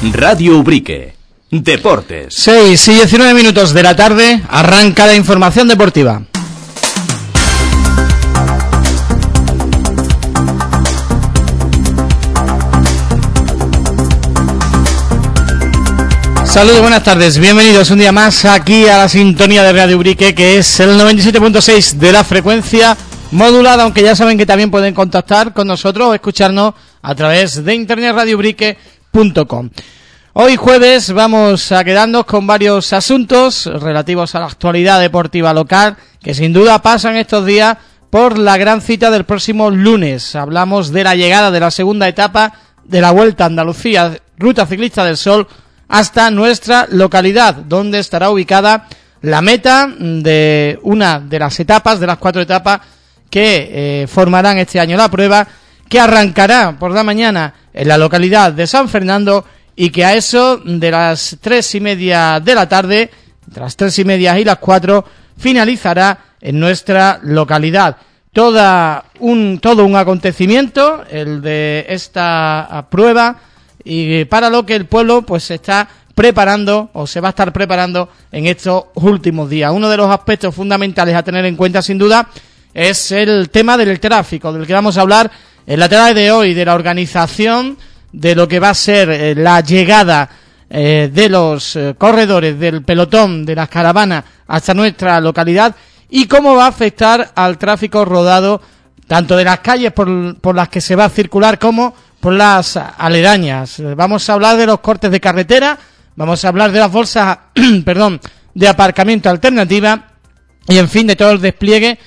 Radio Ubrique. Deportes. 6 y 19 minutos de la tarde, arranca la información deportiva. Saludos, buenas tardes, bienvenidos un día más aquí a la sintonía de Radio Ubrique, que es el 97.6 de la frecuencia modulada, aunque ya saben que también pueden contactar con nosotros o escucharnos a través de internet radioubrique.com. Hoy jueves vamos a quedarnos con varios asuntos relativos a la actualidad deportiva local, que sin duda pasan estos días por la gran cita del próximo lunes. Hablamos de la llegada de la segunda etapa de la Vuelta a Andalucía, Ruta Ciclista del Sol, hasta nuestra localidad, donde estará ubicada la meta de una de las etapas, de las 4 etapas que formarán este año la prueba, que arrancará por la mañana en la localidad de San Fernando y que a eso de las 3:30 de la tarde, entre las 3:30 y las 4, finalizará en nuestra localidad. Todo un acontecimiento el de esta prueba, y para lo que el pueblo pues se está preparando o se va a estar preparando en estos últimos días. Uno de los aspectos fundamentales a tener en cuenta sin duda es el tema del tráfico, del que vamos a hablar en la tarde de hoy, de la organización de lo que va a ser la llegada de los corredores del pelotón de las caravanas hasta nuestra localidad y cómo va a afectar al tráfico rodado tanto de las calles por las que se va a circular como por las aledañas. Vamos a hablar de los cortes de carretera, vamos a hablar de las bolsas de aparcamiento alternativa y en fin de todo el despliegue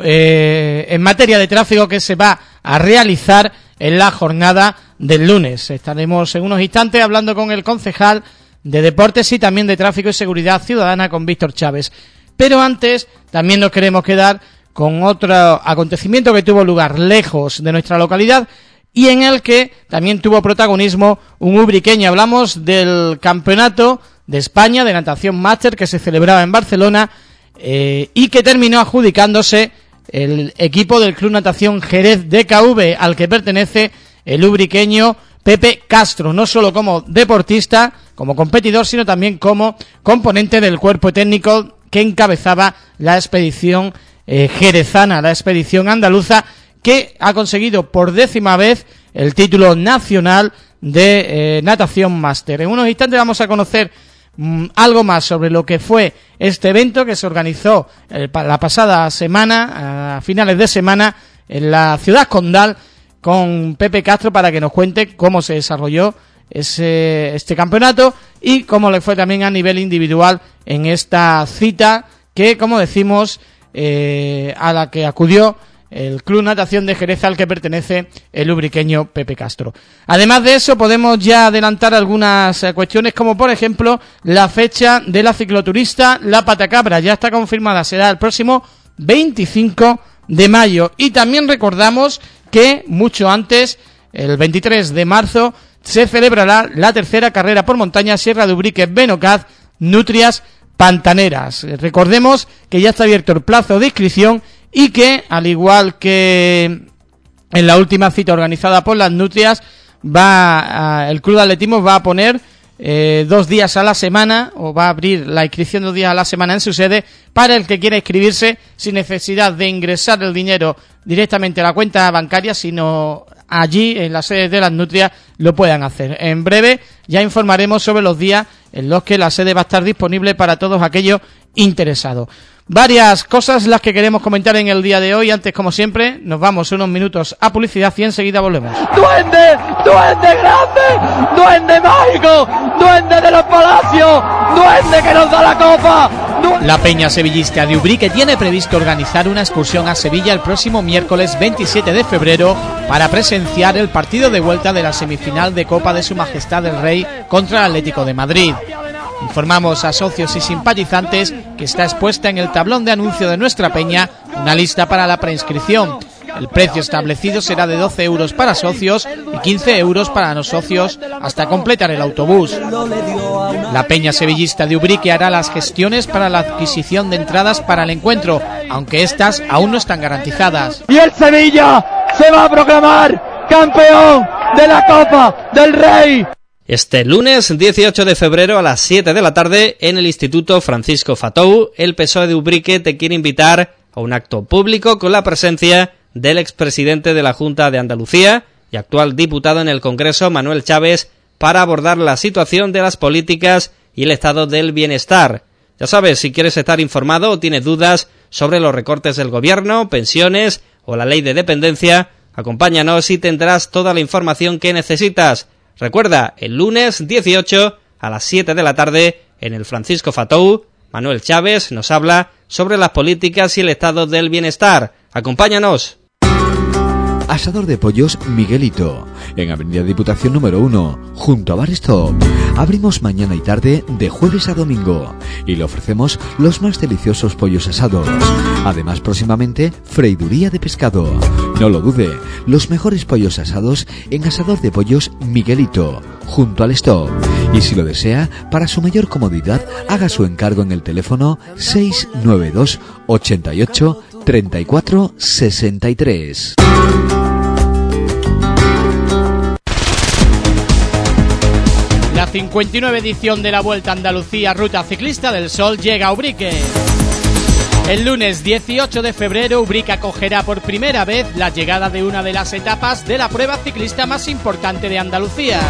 en materia de tráfico que se va a realizar en la jornada del lunes. Estaremos en unos instantes hablando con el concejal de Deportes y también de Tráfico y Seguridad Ciudadana, con Víctor Chávez. Pero antes también nos queremos quedar con otro acontecimiento que tuvo lugar lejos de nuestra localidad y en el que también tuvo protagonismo un ubriqueño. Hablamos del Campeonato de España de Natación Máster que se celebraba en Barcelona y que terminó adjudicándose el equipo del Club Natación Jerez DKV, al que pertenece el ubriqueño Pepe Castro, no solo como deportista, como competidor, sino también como componente del cuerpo técnico que encabezaba la expedición jerezana, la expedición andaluza, que ha conseguido por 10ª vez el título nacional de natación máster. En unos instantes vamos a conocer algo más sobre lo que fue este evento que se organizó la pasada semana, a finales de semana, en la ciudad condal, con Pepe Castro, para que nos cuente cómo se desarrolló este campeonato y cómo le fue también a nivel individual en esta cita que, como decimos, a la que acudió el Club Natación de Jerez, al que pertenece el ubriqueño Pepe Castro. Además de eso, podemos ya adelantar algunas cuestiones, como por ejemplo la fecha de la cicloturista La Patacabra. Ya está confirmada, será el próximo 25 de mayo. Y también recordamos que mucho antes, el 23 de marzo, se celebrará la tercera carrera por montaña Sierra de Ubrique Benocaz Nutrias Pantaneras. Recordemos que ya está abierto el plazo de inscripción y que, al igual que en la última cita organizada por las Nutrias, el Club de Atletismo va a poner 2 días a la semana, o va a abrir la inscripción 2 días a la semana en su sede, para el que quiera inscribirse sin necesidad de ingresar el dinero directamente a la cuenta bancaria, sino allí en la sede de las Nutrias lo puedan hacer. En breve ya informaremos sobre los días en los que la sede va a estar disponible para todos aquellos interesados. Varias cosas las que queremos comentar en el día de hoy. Antes, como siempre, nos vamos unos minutos a publicidad y enseguida volvemos. ¡Duende! ¡Duende grande! ¡Duende mágico! ¡Duende de los palacios! ¡Duende que nos da la copa! La Peña Sevillista de Ubrique tiene previsto organizar una excursión a Sevilla el próximo miércoles 27 de febrero para presenciar el partido de vuelta de la semifinal de Copa de Su Majestad el Rey contra el Atlético de Madrid. Informamos a socios y simpatizantes que está expuesta en el tablón de anuncio de nuestra peña una lista para la preinscripción. El precio establecido será de 12 euros para socios y 15 euros para no socios hasta completar el autobús. La Peña Sevillista de Ubrique hará las gestiones para la adquisición de entradas para el encuentro, aunque estas aún no están garantizadas. Y el Sevilla se va a proclamar campeón de la Copa del Rey. Este lunes 18 de febrero a las 7 de la tarde en el Instituto Francisco Fatou, el PSOE de Ubrique te quiere invitar a un acto público con la presencia del expresidente de la Junta de Andalucía y actual diputado en el Congreso, Manuel Chaves, para abordar la situación de las políticas y el estado del bienestar. Ya sabes, si quieres estar informado o tienes dudas sobre los recortes del gobierno, pensiones o la ley de dependencia, acompáñanos y tendrás toda la información que necesitas. Recuerda, el lunes 18 a las 7 de la tarde en el Francisco Fatou, Manuel Chaves nos habla sobre las políticas y el estado del bienestar. ¡Acompáñanos! Asador de pollos Miguelito, en Avenida Diputación número 1, junto a Bar Stop. Abrimos mañana y tarde de jueves a domingo y le ofrecemos los más deliciosos pollos asados. Además, próximamente, freiduría de pescado. No lo dude, los mejores pollos asados en Asador de pollos Miguelito, junto al Stop. Y si lo desea, para su mayor comodidad, haga su encargo en el teléfono 692 88 34 63. La 59 edición de la Vuelta a Andalucía Ruta Ciclista del Sol llega a Ubrique. El lunes 18 de febrero, Ubrique acogerá por primera vez la llegada de una de las etapas de la prueba ciclista más importante de Andalucía.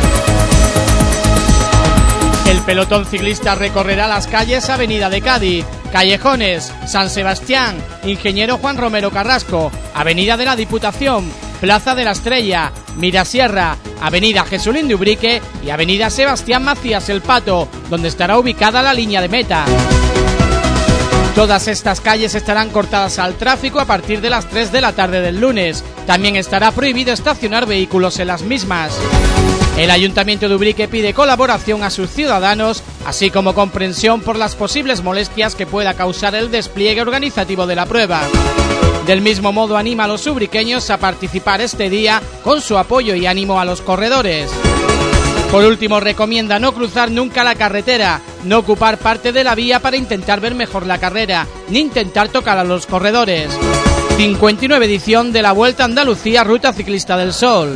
El pelotón ciclista recorrerá las calles Avenida de Cádiz, Callejones, San Sebastián, Ingeniero Juan Romero Carrasco, Avenida de la Diputación, Plaza de la Estrella, Mirasierra, Avenida Jesulín de Ubrique y Avenida Sebastián Macías El Pato, donde estará ubicada la línea de meta. Todas estas calles estarán cortadas al tráfico a partir de las 3 de la tarde del lunes. También estará prohibido estacionar vehículos en las mismas. El Ayuntamiento de Ubrique pide colaboración a sus ciudadanos, así como comprensión por las posibles molestias que pueda causar el despliegue organizativo de la prueba. Del mismo modo anima a los ubriqueños a participar este día con su apoyo y ánimo a los corredores. Por último, recomienda no cruzar nunca la carretera, no ocupar parte de la vía para intentar ver mejor la carrera, ni intentar tocar a los corredores. 59 edición de la Vuelta a Andalucía Ruta Ciclista del Sol.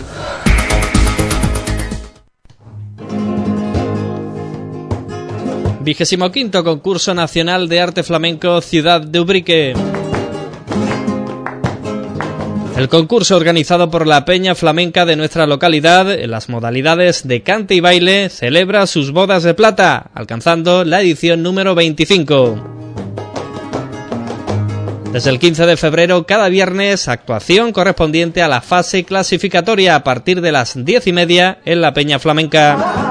º Concurso Nacional de Arte Flamenco Ciudad de Ubrique. El concurso, organizado por la Peña Flamenca de nuestra localidad en las modalidades de cante y baile, celebra sus bodas de plata, alcanzando la edición número 25. Desde el 15 de febrero, cada viernes, actuación correspondiente a la fase clasificatoria a partir de las 10:30 en la Peña Flamenca.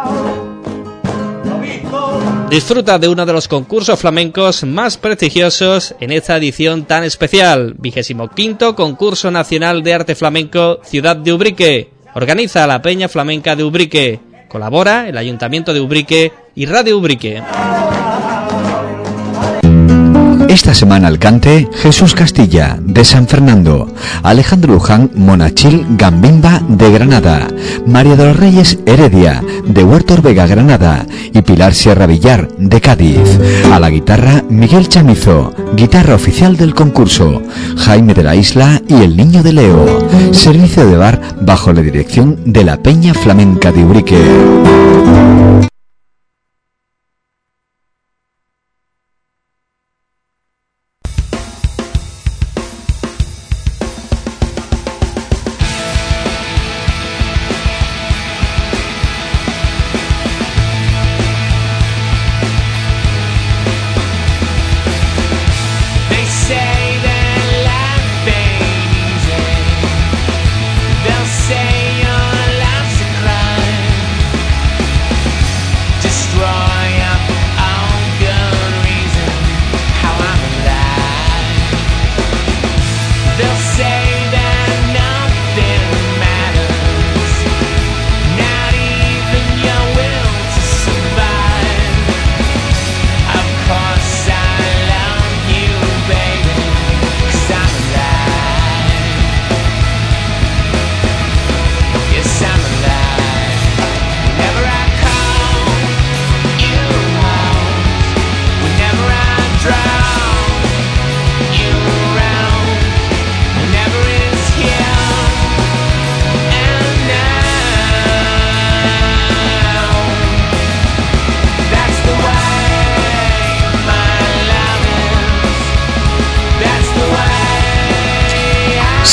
Disfruta de uno de los concursos flamencos más prestigiosos en esta edición tan especial, 25º Concurso Nacional de Arte Flamenco Ciudad de Ubrique. Organiza la Peña Flamenca de Ubrique. Colabora el Ayuntamiento de Ubrique y Radio Ubrique. Esta semana al cante, Jesús Castilla, de San Fernando, Alejandro Luján Monachil Gambimba, de Granada, María de los Reyes Heredia, de Huerto Orvega, Granada, y Pilar Sierra Villar, de Cádiz. A la guitarra, Miguel Chamizo, guitarra oficial del concurso, Jaime de la Isla y el Niño de Leo. Servicio de bar bajo la dirección de la Peña Flamenca de Ubrique.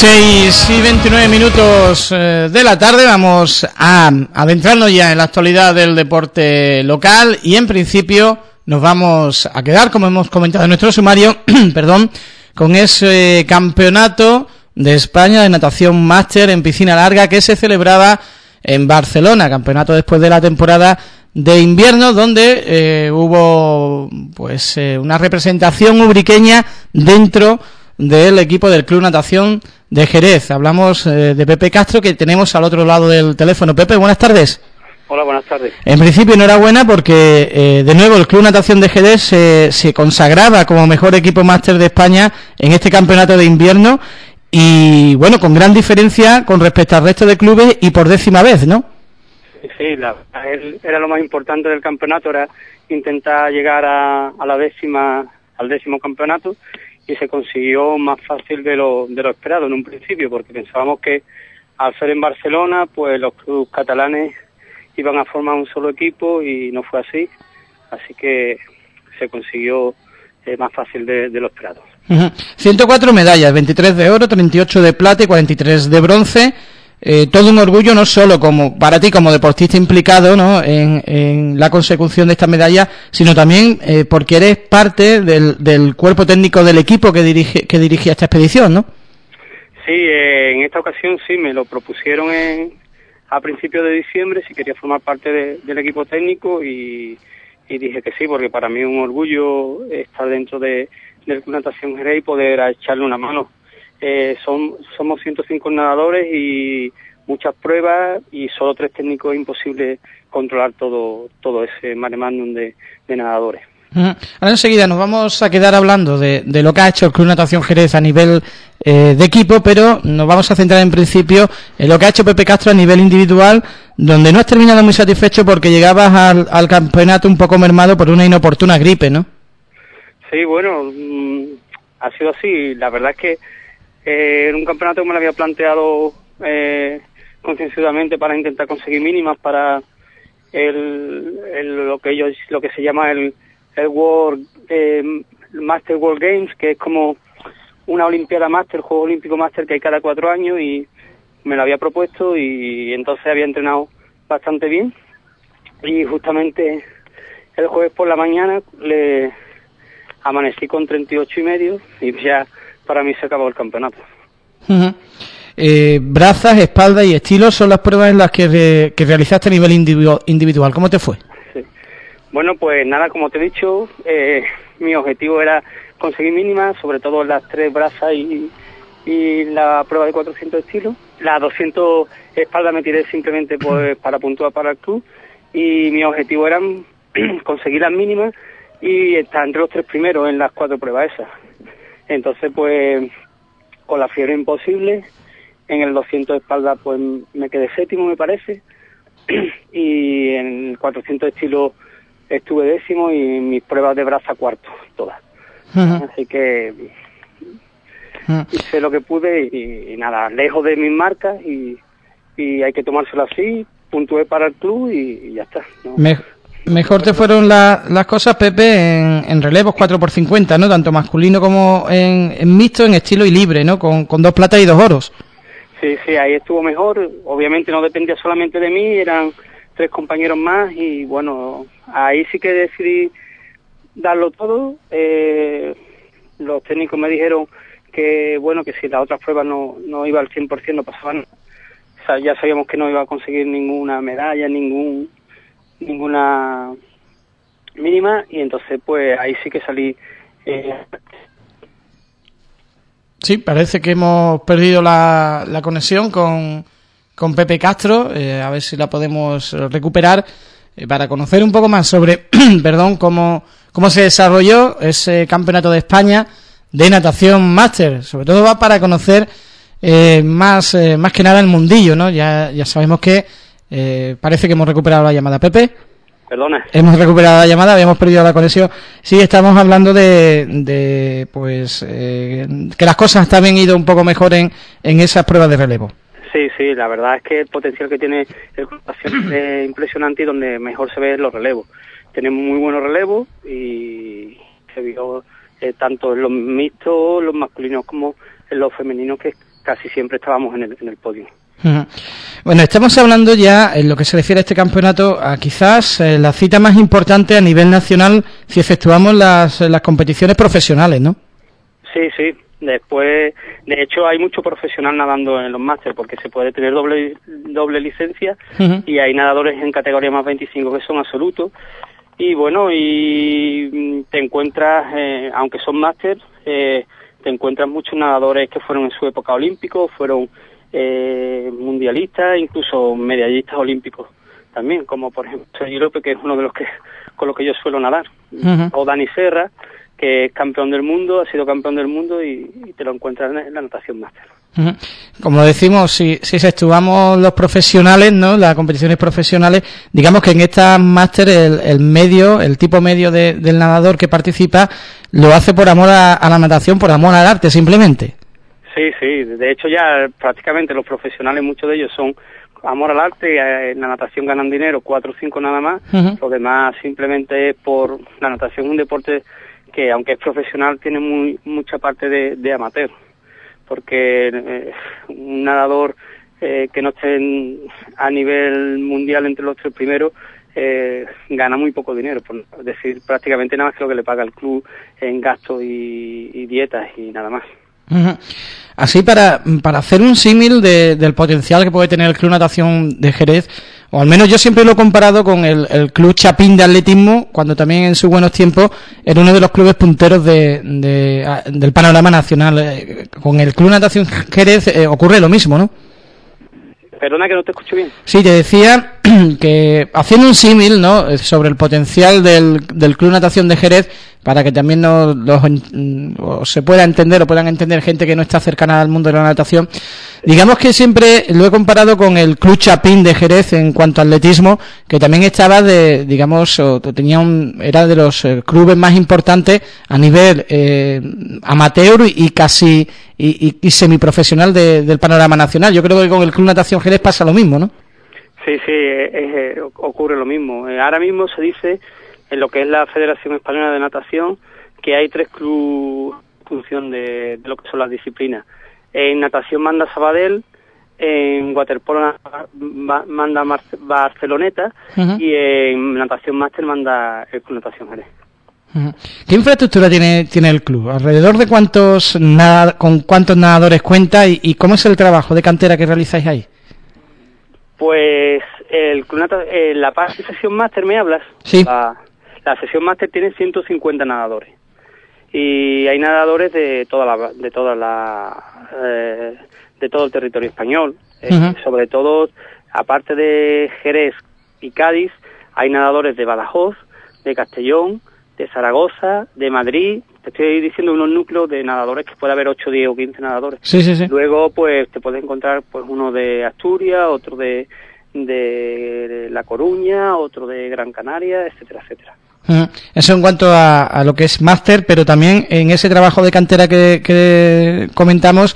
6:29 de la tarde. Vamos a adentrarnos ya en la actualidad del deporte local y en principio nos vamos a quedar, como hemos comentado en nuestro sumario, perdón, con ese campeonato de España de natación máster en piscina larga que se celebraba en Barcelona, campeonato después de la temporada de invierno, donde hubo pues una representación ubriqueña dentro del equipo del Club Natación de Jerez. Hablamos de Pepe Castro, que tenemos al otro lado del teléfono. Pepe, buenas tardes. Hola, buenas tardes. En principio, enhorabuena porque de nuevo el Club Natación de Jerez se consagraba como mejor equipo máster de España en este campeonato de invierno y, bueno, con gran diferencia con respecto al resto de clubes y por 10ª vez, ¿no? Sí, era lo más importante del campeonato, era intentar llegar a la al 10º campeonato, y se consiguió más fácil de lo esperado en un principio, porque pensábamos que al ser en Barcelona, pues los clubes catalanes iban a formar un solo equipo y no fue así que se consiguió más fácil de lo esperado. 104 medallas, 23 de oro, 38 de plata y 43 de bronce. Todo un orgullo, no solo como para ti como deportista implicado, ¿no?, en la consecución de esta medalla, sino también porque eres parte del cuerpo técnico del equipo que dirigía esta expedición, ¿no? Sí, en esta ocasión sí, me lo propusieron a principios de diciembre si quería formar parte del equipo técnico y dije que sí, porque para mí es un orgullo estar dentro del Club Natación Jerez y poder echarle una mano. Somos 105 nadadores y muchas pruebas y solo 3 técnicos, es imposible controlar todo ese mare magnum de nadadores. Ahora enseguida nos vamos a quedar hablando de lo que ha hecho el Club Natación Jerez a nivel de equipo, pero nos vamos a centrar en principio en lo que ha hecho Pepe Castro a nivel individual, donde no has terminado muy satisfecho porque llegabas al campeonato un poco mermado por una inoportuna gripe, ¿no? Sí, bueno, ha sido así. La verdad es que en un campeonato que me lo había planteado concienzudamente para intentar conseguir mínimas para lo que se llama el World Master World Games, que es como una Olimpiada Master, Juego Olímpico Master que hay cada 4 años, y me lo había propuesto y entonces había entrenado bastante bien y justamente el jueves por la mañana le amanecí con 38,5 y ya para mí se acabó el campeonato. Brazas, espalda y estilo son las pruebas en las que realizaste a nivel individual. ¿Cómo te fue? Sí. Bueno, pues nada, como te he dicho, mi objetivo era conseguir mínimas, sobre todo las 3 brazas y la prueba de 400 estilos. Las 200 espalda me tiré simplemente pues para puntuar para el club, y mi objetivo era conseguir las mínimas y estar entre los 3 primeros en las 4 pruebas esas. Entonces, pues, con la fiebre imposible, en el 200 de espalda, pues, me quedé 7º, me parece, y en el 400 estilo estuve 10º, y en mis pruebas de braza 4º, todas. Así que hice lo que pude y nada, lejos de mis marcas, y hay que tomárselo así, puntué para el club y ya está, ¿no? Mejor te fueron las cosas, Pepe, en relevos 4x50, ¿no? Tanto masculino como en mixto, en estilo y libre, ¿no? Con 2 platas y 2 oros. Sí, ahí estuvo mejor. Obviamente no dependía solamente de mí, eran 3 compañeros más y bueno, ahí sí que decidí darlo todo. Los técnicos me dijeron que bueno, que si las otras pruebas no iba al 100% no pasaba nada. O sea, ya sabíamos que no iba a conseguir ninguna medalla, ninguna mínima, y entonces pues ahí sí que salí. Sí, parece que hemos perdido la conexión con Pepe Castro, a ver si la podemos recuperar para conocer un poco más sobre perdón, cómo se desarrolló ese campeonato de España de natación máster. Sobre todo va para conocer más que nada el mundillo, ¿no? Ya sabemos que parece que hemos recuperado la llamada. Pepe, perdona, hemos recuperado la llamada, habíamos perdido la conexión. Sí, estamos hablando de pues que las cosas también han ido un poco mejor en esas pruebas de relevo. Sí, la verdad es que el potencial que tiene el club es impresionante, y donde mejor se ve los relevos. Tenemos muy buenos relevos y se vio tanto en los mixtos, los masculinos, como en los femeninos, que casi siempre estábamos en el podio. Bueno, estamos hablando ya, en lo que se refiere a este campeonato, a quizás la cita más importante a nivel nacional si efectuamos las competiciones profesionales, ¿no? Sí. Después, de hecho, hay mucho profesional nadando en los másteres, porque se puede tener doble licencia, y hay nadadores en categoría más 25 que son absolutos. Y bueno, y te encuentras, aunque son máster, te encuentras muchos nadadores que fueron en su época olímpicos, fueron mundialistas, incluso medallistas olímpicos también, como por ejemplo Sergio López, que es uno de los que con los que yo suelo nadar, o Dani Serra, que es campeón del mundo, ha sido campeón del mundo, y te lo encuentras en la natación máster. Como decimos, si exceptuamos los profesionales, ¿no?, las competiciones profesionales, digamos que en estas máster el tipo medio del nadador que participa lo hace por amor a la natación, por amor al arte, simplemente. Sí, de hecho ya prácticamente los profesionales, muchos de ellos son amor al arte, en la natación ganan dinero, 4 o 5 nada más, lo demás simplemente es por la natación, un deporte que aunque es profesional tiene mucha parte de amateur, porque un nadador que no esté a nivel mundial entre los 3 primeros gana muy poco dinero, por decir prácticamente nada más que lo que le paga el club en gastos y dietas y nada más. Así, para hacer un símil del potencial que puede tener el Club Natación de Jerez, o al menos yo siempre lo he comparado con el Club Chapín de Atletismo, cuando también en sus buenos tiempos era uno de los clubes punteros del panorama nacional. Con el Club Natación Jerez ocurre lo mismo, ¿no? Perdona que no te escucho bien. Sí, te decía que haciendo un símil, ¿no?, sobre el potencial del Club Natación de Jerez, para que también se pueda entender o puedan entender gente que no está cercana al mundo de la natación. Digamos que siempre lo he comparado con el Club Chapín de Jerez en cuanto a atletismo, que también estaba era de los clubes más importantes a nivel amateur y casi y semiprofesional del panorama nacional. Yo creo que con el Club Natación Jerez pasa lo mismo, ¿no? Sí, ocurre lo mismo. Ahora mismo se dice, en lo que es la Federación Española de Natación, que hay 3 clubes en función de lo que son las disciplinas. En natación manda Sabadell, en waterpolo manda Barceloneta, y en natación máster manda el Club Natación Jerez. ¿Qué infraestructura tiene el club? ¿Alrededor de con cuántos nadadores cuenta y cómo es el trabajo de cantera que realizáis ahí? Pues el Club la parte de sesión máster, ¿me hablas? Sí. La sesión máster tiene 150 nadadores. Y hay nadadores de todo el territorio español. Sobre todo, aparte de Jerez y Cádiz, hay nadadores de Badajoz, de Castellón, de Zaragoza, de Madrid. Te estoy diciendo unos núcleos de nadadores que puede haber 8, 10 o 15 nadadores. Sí. Luego, pues, te puedes encontrar pues uno de Asturias, otro de La Coruña, otro de Gran Canaria, etcétera, etcétera. Eso en cuanto a lo que es máster, pero también en ese trabajo de cantera que comentamos,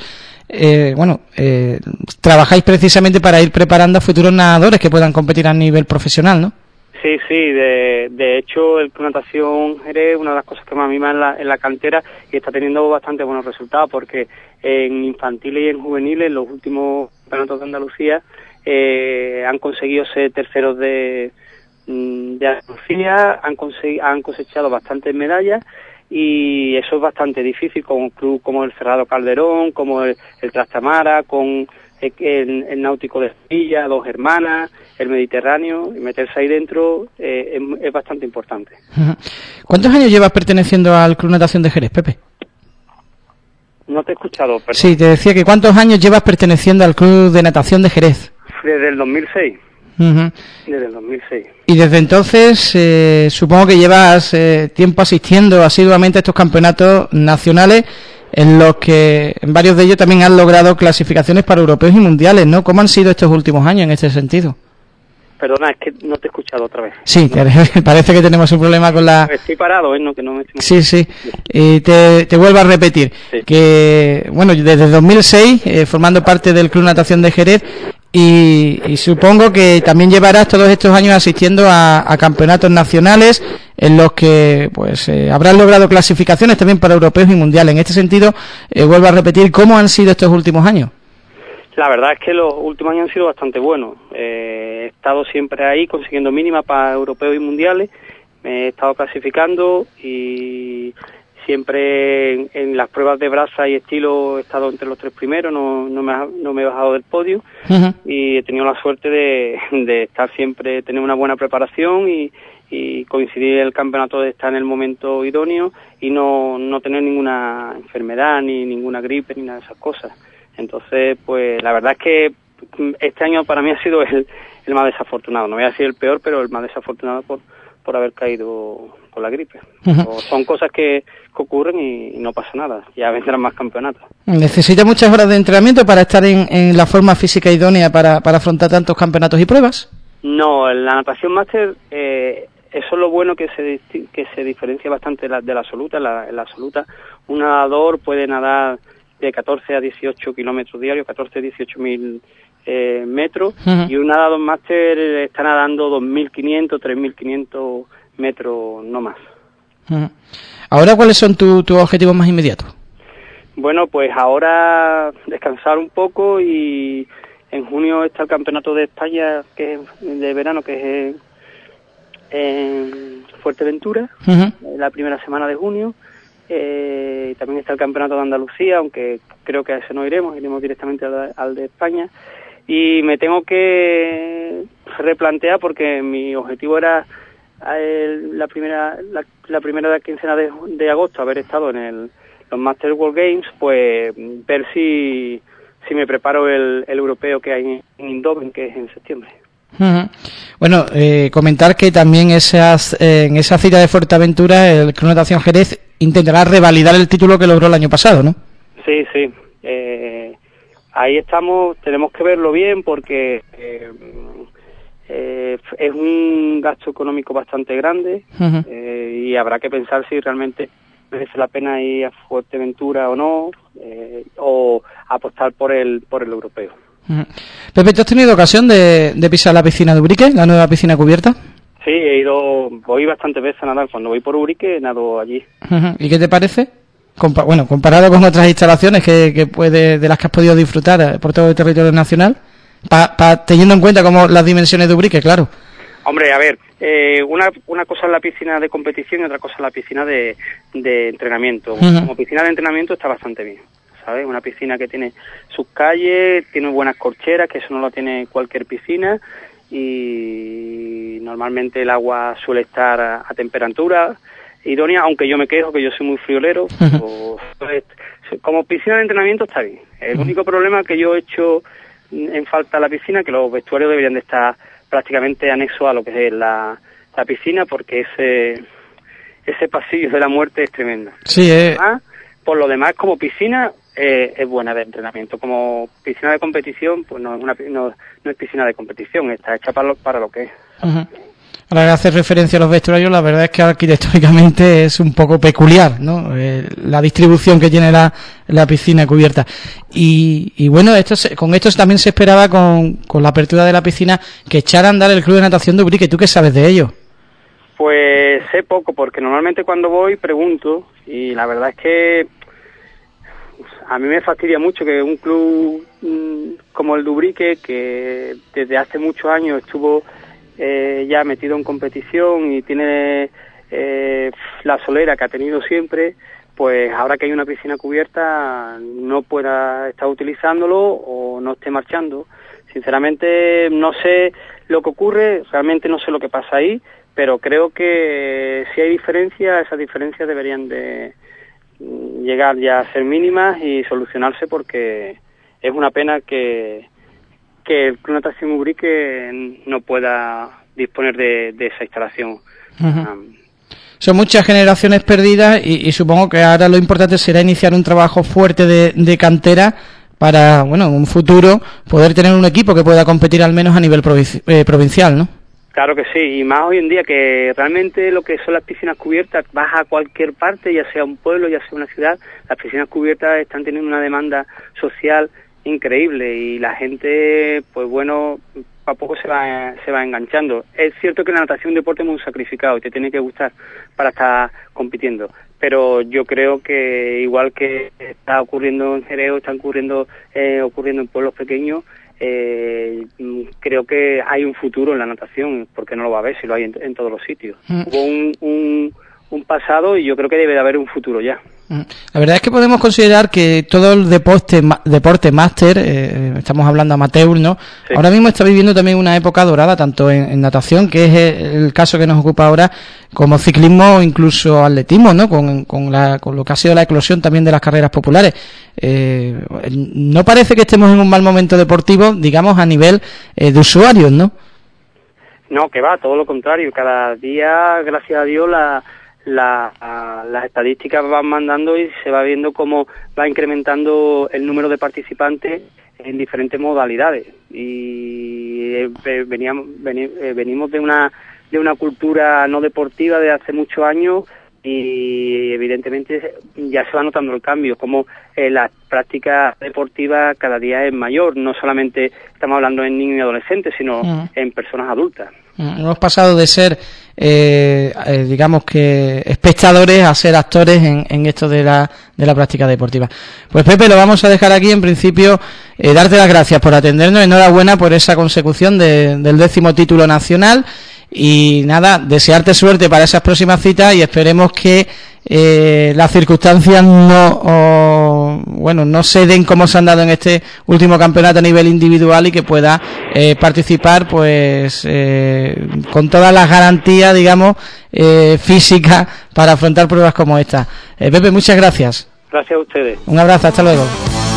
trabajáis precisamente para ir preparando a futuros nadadores que puedan competir a nivel profesional, ¿no? Sí, de hecho el Club Natación Jerez, una de las cosas que más mima en la cantera, y está teniendo bastante buenos resultados, porque en infantiles y en juveniles, los últimos campeonatos de Andalucía, han conseguido ser terceros de Andalucía, han cosechado bastantes medallas, y eso es bastante difícil con un club como el Cerrado Calderón, como el Trastamara, con el Náutico de Sevilla, Dos Hermanas, el Mediterráneo, y meterse ahí dentro es bastante importante. ¿Cuántos años llevas perteneciendo al Club Natación de Jerez, Pepe? No te he escuchado, perdón. Sí, te decía que ¿cuántos años llevas perteneciendo al Club de Natación de Jerez? Desde el 2006. Desde el 2006. Y desde entonces supongo que llevas tiempo asistiendo asiduamente a estos campeonatos nacionales, en los que en varios de ellos también han logrado clasificaciones para europeos y mundiales, ¿no? ¿Cómo han sido estos últimos años en este sentido? Perdona, es que no te he escuchado otra vez. Sí, parece que tenemos un problema con la... Estoy parado, no, que no me estoy... Sí. Y te vuelvo a repetir, que bueno, desde 2006, formando parte del Club Natación de Jerez, y supongo que también llevarás todos estos años asistiendo a campeonatos nacionales en los que pues habrás logrado clasificaciones también para europeos y mundiales. En este sentido, vuelvo a repetir, ¿cómo han sido estos últimos años? La verdad es que los últimos años han sido bastante buenos. He estado siempre ahí consiguiendo mínimas para europeos y mundiales. Me he estado clasificando y siempre en las pruebas de braza y estilo he estado entre los 3 primeros, no me he bajado del podio. Uh-huh. Y he tenido la suerte de estar siempre, tener una buena preparación y coincidir el campeonato de estar en el momento idóneo y no tener ninguna enfermedad ni ninguna gripe ni nada de esas cosas. Entonces, pues la verdad es que este año para mí ha sido el más desafortunado. No voy a decir el peor, pero el más desafortunado por haber caído con la gripe. Uh-huh. Son cosas que ocurren y no pasa nada. Ya vendrán más campeonatos. ¿Necesita muchas horas de entrenamiento para estar en la forma física idónea para afrontar tantos campeonatos y pruebas? No, en la natación máster eso es lo bueno que se diferencia bastante de la absoluta. En la absoluta un nadador puede nadar de 14 a 18 kilómetros diarios, 14 a 18.000 metros, uh-huh. Y un nadador máster está nadando 2.500, 3.500 metros, no más. Uh-huh. Ahora, ¿cuáles son tus objetivos más inmediatos? Bueno, pues ahora descansar un poco y en junio está el Campeonato de España que es de verano, que es en Fuerteventura, uh-huh. La primera semana de junio. También está el Campeonato de Andalucía, aunque creo que a ese no iremos directamente al de España. Y me tengo que replantear porque mi objetivo era la primera quincena de agosto haber estado en los Master World Games, pues ver si me preparo el europeo que hay en Eindhoven, que es en septiembre. Uh-huh. Bueno, comentar que también en esa cita de Fuerteventura el Club Natación Jerez intentará revalidar el título que logró el año pasado, ¿no? Sí. Ahí estamos, tenemos que verlo bien porque es un gasto económico bastante grande, uh-huh. Y habrá que pensar si realmente merece la pena ir a Fuerteventura o no, o apostar por el europeo. Uh-huh. Pepe, ¿tú has tenido ocasión de pisar la piscina de Ubrique, la nueva piscina cubierta? Sí, voy bastantes veces a nadar. Cuando voy por Ubrique, nado allí. Uh-huh. ¿Y qué te parece? Comparado con otras instalaciones de las que has podido disfrutar por todo el territorio nacional, teniendo en cuenta como las dimensiones de Ubrique, claro. Hombre, a ver, una cosa es la piscina de competición y otra cosa es la piscina de entrenamiento. Uh-huh. Como piscina de entrenamiento está bastante bien, ¿sabes? Una piscina que tiene sus calles, tiene buenas corcheras, que eso no lo tiene cualquier piscina, y normalmente el agua suele estar a temperatura idónea, aunque yo me quejo que yo soy muy friolero. Como piscina de entrenamiento está bien. El único problema que yo he hecho en falta a la piscina, que los vestuarios deberían de estar prácticamente anexos a lo que es la piscina, porque ese pasillo de la muerte es tremendo. Sí, por lo demás, como piscina es buena de entrenamiento. Como piscina de competición, pues no es piscina de competición, está hecha para lo que es. Uh-huh. Ahora que hacer referencia a los vestuarios, la verdad es que arquitectónicamente es un poco peculiar, ¿no? La distribución que tiene la piscina cubierta. Y bueno, con esto también se esperaba con la apertura de la piscina que echara a andar el Club de Natación de Ubrique. ¿Tú qué sabes de ello? Pues sé poco, porque normalmente cuando voy pregunto, y la verdad es que a mí me fastidia mucho que un club como el de Ubrique, que desde hace muchos años estuvo ya metido en competición y tiene la solera que ha tenido siempre, pues ahora que hay una piscina cubierta no pueda estar utilizándolo o no esté marchando. Sinceramente no sé lo que ocurre, realmente no sé lo que pasa ahí, pero creo que si hay diferencias, esas diferencias deberían de llegar ya a ser mínimas y solucionarse, porque es una pena que el Club Natación Ubrique no pueda disponer de esa instalación. Uh-huh. Son muchas generaciones perdidas y supongo que ahora lo importante será iniciar un trabajo fuerte de cantera para, en un futuro poder tener un equipo que pueda competir al menos a nivel provincial, ¿no? Claro que sí, y más hoy en día que realmente lo que son las piscinas cubiertas, vas a cualquier parte, ya sea un pueblo, ya sea una ciudad, las piscinas cubiertas están teniendo una demanda social increíble y la gente, pues bueno, a poco se va enganchando. Es cierto que la natación es un deporte muy sacrificado y te tiene que gustar para estar compitiendo, pero yo creo que igual que está ocurriendo en Jerez, está ocurriendo en pueblos pequeños, creo que hay un futuro en la natación, porque no lo va a haber si lo hay en todos los sitios. Hubo un pasado y yo creo que debe de haber un futuro ya. La verdad es que podemos considerar que todo el deporte máster, estamos hablando amateur, ¿no? Sí. Ahora mismo está viviendo también una época dorada, tanto en natación, que es el caso que nos ocupa ahora, como ciclismo o incluso atletismo, ¿no? Con lo que ha sido la eclosión también de las carreras populares. No parece que estemos en un mal momento deportivo, digamos, a nivel de usuarios, ¿no? No, que va, todo lo contrario. Cada día, gracias a Dios, las estadísticas van mandando y se va viendo cómo va incrementando el número de participantes en diferentes modalidades. Y venimos de una cultura no deportiva de hace muchos años, y evidentemente ya se va notando el cambio, como la práctica deportiva cada día es mayor. No solamente estamos hablando en niños y adolescentes, sino en personas adultas. Hemos pasado de ser, digamos que espectadores a ser actores en esto de la práctica deportiva. Pues Pepe, lo vamos a dejar aquí. En principio, darte las gracias por atendernos, enhorabuena por esa consecución del 10º título nacional, y nada, desearte suerte para esas próximas citas, y esperemos que las circunstancias no se den como se han dado en este último campeonato a nivel individual, y que pueda participar pues con todas las garantías, digamos, físicas para afrontar pruebas como esta. Pepe, muchas gracias. Gracias a ustedes. Un abrazo, hasta luego.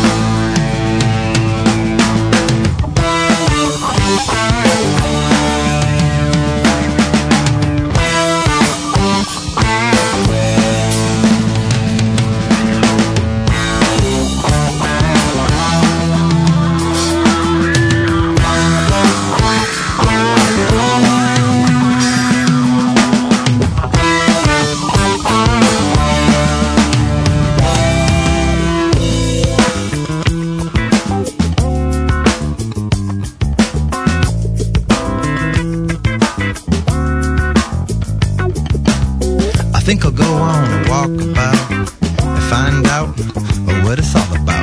think I'll go on a walk about and find out what it's all about.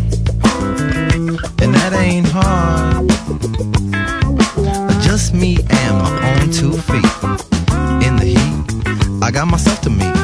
And that ain't hard. Just me and my own 2 feet. In the heat, I got myself to meet.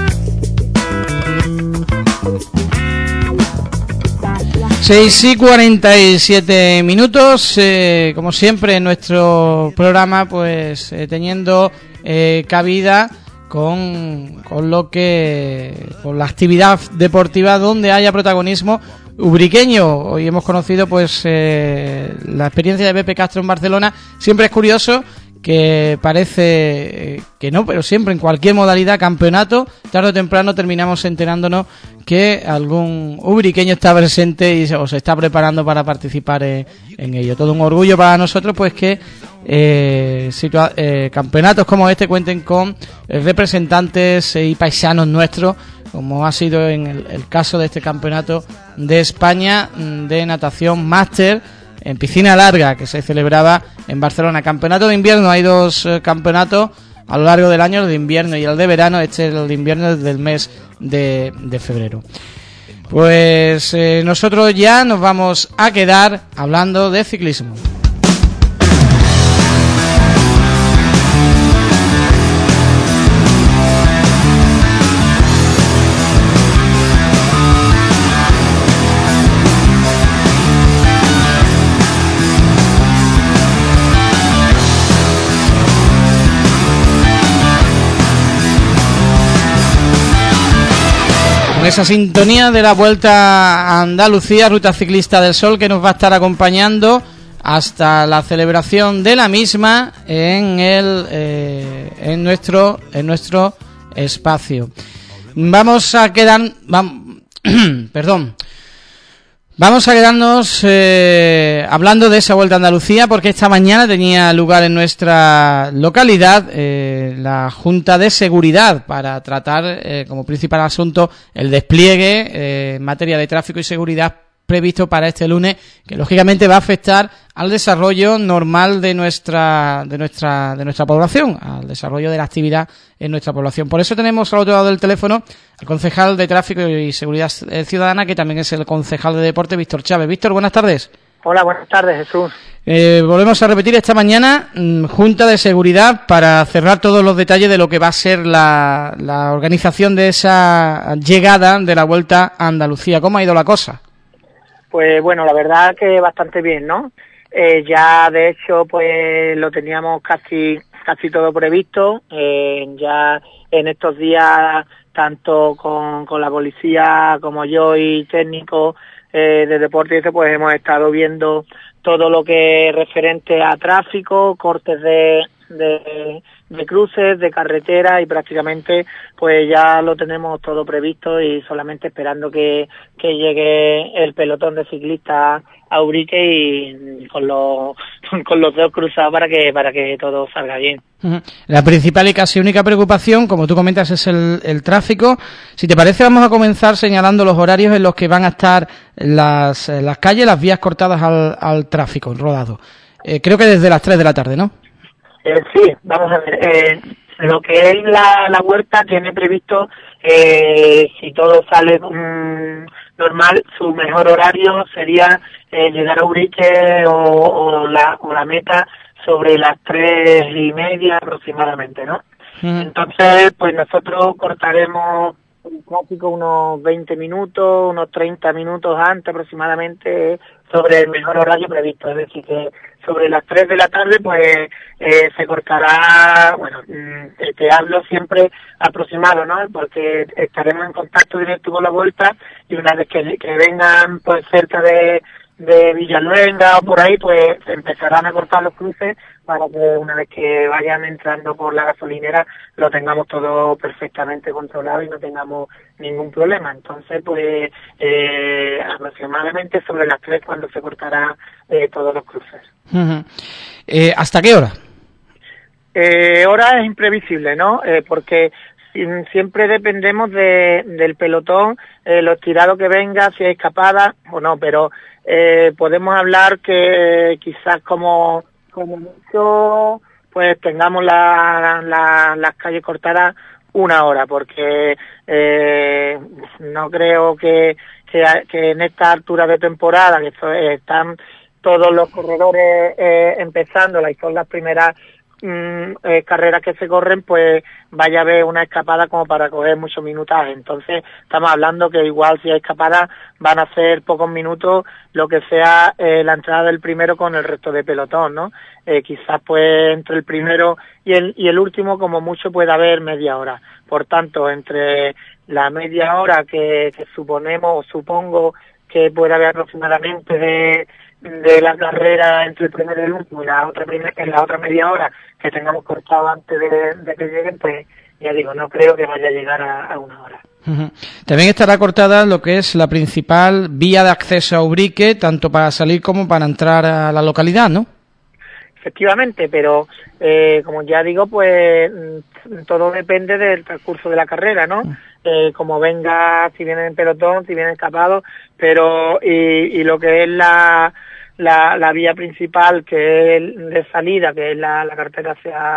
6:47 minutos, como siempre en nuestro programa, pues teniendo cabida con la actividad deportiva donde haya protagonismo ubriqueño. Hoy hemos conocido pues la experiencia de Pepe Castro en Barcelona. Siempre es curioso que parece que no, pero siempre en cualquier modalidad, campeonato, tarde o temprano terminamos enterándonos que algún ubriqueño está presente y se está preparando para participar en ello. Todo un orgullo para nosotros pues que campeonatos como este cuenten con representantes y paisanos nuestros, como ha sido en el caso de este campeonato de España de natación máster en piscina larga que se celebraba en Barcelona. Campeonato de invierno, hay 2 campeonatos a lo largo del año, el de invierno y el de verano. Este es el de invierno desde el mes de febrero. Pues nosotros ya nos vamos a quedar hablando de ciclismo. Con esa sintonía de la Vuelta a Andalucía, Ruta Ciclista del Sol, que nos va a estar acompañando hasta la celebración de la misma en nuestro espacio. Vamos a quedarnos hablando de esa Vuelta a Andalucía, porque esta mañana tenía lugar en nuestra localidad la Junta de Seguridad para tratar como principal asunto el despliegue en materia de tráfico y seguridad previsto para este lunes, que lógicamente va a afectar al desarrollo normal de nuestra población, al desarrollo de la actividad en nuestra población. Por eso tenemos al otro lado del teléfono al concejal de Tráfico y Seguridad Ciudadana, que también es el concejal de Deporte, Víctor Chávez. Víctor, buenas tardes. Hola, buenas tardes, Jesús. Volvemos a repetir esta mañana Junta de Seguridad para cerrar todos los detalles de lo que va a ser la organización de esa llegada de la Vuelta a Andalucía. ¿Cómo ha ido la cosa? Pues bueno, la verdad que bastante bien, ¿no? Ya de hecho pues lo teníamos casi todo previsto. Ya en estos días, tanto con la policía como yo y técnicos de deporte y eso, pues hemos estado viendo todo lo que es referente a tráfico, cortes de cruces, de carretera, y prácticamente pues ya lo tenemos todo previsto y solamente esperando que llegue el pelotón de ciclistas a Ubrique y con los dedos cruzados para que todo salga bien. La principal y casi única preocupación, como tú comentas, es el tráfico. Si te parece, vamos a comenzar señalando los horarios en los que van a estar las calles, las vías cortadas al tráfico, rodado. Creo que desde las 3 de la tarde, ¿no? Sí, vamos a ver. Lo que es la Huerta tiene previsto, si todo sale normal, su mejor horario sería llegar a Ubrique o la meta sobre las 3:30 aproximadamente, ¿no? Entonces, pues nosotros cortaremos el tráfico unos 20 minutos, unos 30 minutos antes aproximadamente sobre el mejor horario previsto. Es decir, que sobre las 3 de la tarde pues se cortará, bueno, te hablo siempre aproximado, ¿no? Porque estaremos en contacto directo con la Vuelta y una vez que vengan pues cerca de Villaluenga o por ahí, pues empezarán a cortar los cruces para que una vez que vayan entrando por la gasolinera lo tengamos todo perfectamente controlado y no tengamos ningún problema. Entonces, pues aproximadamente sobre las 3 cuando se cortará todos los cruces. ¿Hasta qué hora? Hora es imprevisible, ¿no? Porque siempre dependemos del pelotón, lo estirado que venga, si hay escapada o no, pero podemos hablar que quizás como mucho pues tengamos las calles cortadas 1 hora, porque no creo que en esta altura de temporada, que están todos los corredores empezando, y son las primeras carreras que se corren, pues vaya a haber una escapada como para coger muchos minutajes. Entonces estamos hablando que igual si hay escapada van a ser pocos minutos lo que sea la entrada del primero con el resto de pelotón, ¿no? Quizás pues entre el primero y el último como mucho puede haber media hora. Por tanto, entre la media hora que supongo que puede haber aproximadamente de la carrera entre el primero y el último y la otra media hora que tengamos cortado antes de que lleguen, pues ya digo, no creo que vaya a llegar a 1 hora. También estará cortada lo que es la principal vía de acceso a Ubrique, tanto para salir como para entrar a la localidad, ¿no? Efectivamente, pero como ya digo, pues todo depende del transcurso de la carrera, ¿no? Como venga, si viene en pelotón, si viene escapado, pero y lo que es la vía principal, que es de salida, que es la carretera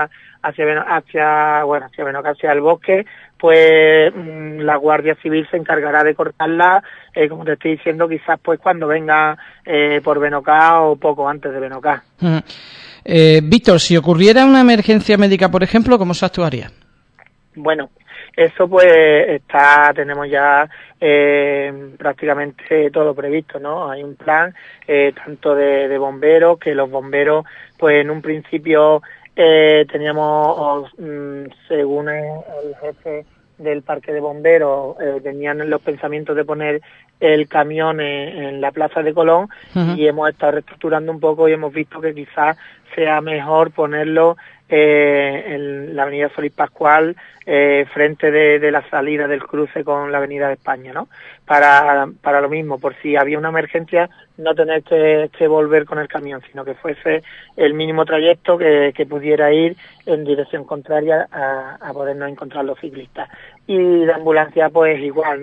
hacia el bosque, pues la Guardia Civil se encargará de cortarla, como te estoy diciendo, quizás pues cuando venga por Benocá o poco antes de Benocá. Víctor, si ocurriera una emergencia médica, por ejemplo, ¿cómo se actuaría? Bueno, eso pues tenemos ya prácticamente todo previsto, ¿no? Hay un plan tanto de bomberos, que los bomberos pues en un principio teníamos, según el jefe del parque de bomberos, tenían los pensamientos de poner el camión en la plaza de Colón, y hemos estado reestructurando un poco y hemos visto que quizás sea mejor ponerlo en la avenida Solís Pascual, frente de la salida del cruce con la avenida de España, ¿no? Para lo mismo, por si había una emergencia, no tener que volver con el camión, sino que fuese el mínimo trayecto que pudiera ir en dirección contraria a podernos encontrar los ciclistas. Y la ambulancia pues igual, ¿no?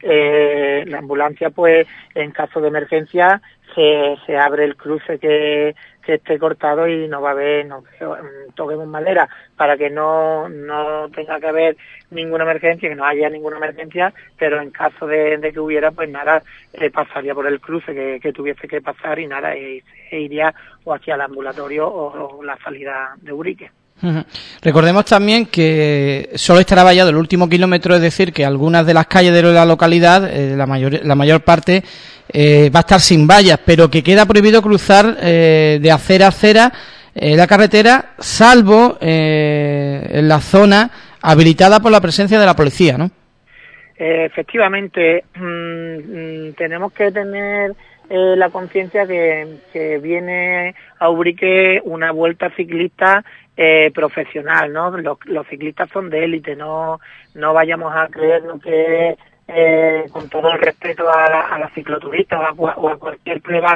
la ambulancia, pues en caso de emergencia se abre el cruce que esté cortado y no va a haber, toquemos madera, para que no tenga que haber ninguna emergencia, que no haya ninguna emergencia, pero en caso de que hubiera, pues nada, pasaría por el cruce que tuviese que pasar y nada, se iría o hacia el ambulatorio o la salida de Ubrique. Recordemos también que solo estará vallado el último kilómetro, es decir, que algunas de las calles de la localidad, la mayor parte, va a estar sin vallas, pero que queda prohibido cruzar de acera a acera la carretera, salvo en la zona habilitada por la presencia de la policía, ¿no? Efectivamente, tenemos que tener la conciencia que viene a Ubrique una vuelta ciclista profesional, ¿no? Los ciclistas son de élite, no vayamos a creernos que con todo el respeto a la cicloturista o a cualquier prueba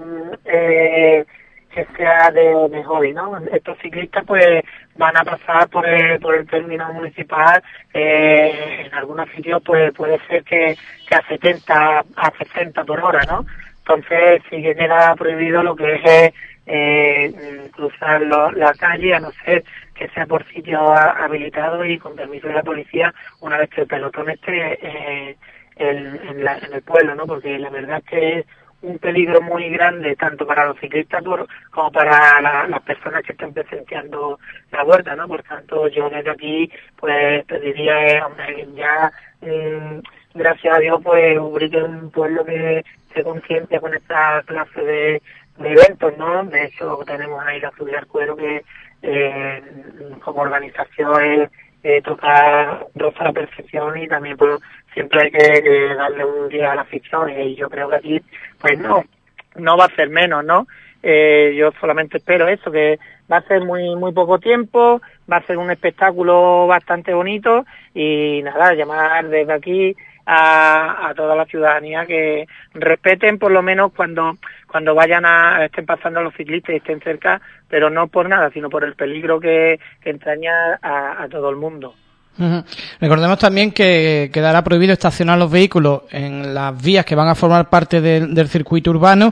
que sea de hobby, ¿no? Estos ciclistas pues van a pasar por el término municipal, en algunos sitios pues puede ser que a 70, a 60 por hora, ¿no? Entonces sí que queda prohibido lo que es cruzar la calle, a no ser que sea por sitio habilitado y con permiso de la policía, una vez que el pelotón esté en el pueblo, ¿no? Porque la verdad es que es un peligro muy grande tanto para los ciclistas como para las personas que estén presenciando la vuelta, ¿no? Por tanto, yo desde aquí pues pediría, hombre, ya gracias a Dios pues Ubrique es un pueblo que se concientia con esta clase de eventos, ¿no? De hecho tenemos ahí la Fluvial Cuero que como organización toca a la perfección y también pues siempre hay que darle un día a la ficción y yo creo que aquí pues no va a ser menos, ¿no? Yo solamente espero eso, que va a ser muy poco tiempo, va a ser un espectáculo bastante bonito y nada, llamar desde aquí a toda la ciudadanía que respeten por lo menos cuando estén pasando los ciclistas y estén cerca, pero no por nada, sino por el peligro que entraña a todo el mundo. Recordemos también que quedará prohibido estacionar los vehículos en las vías que van a formar parte del circuito urbano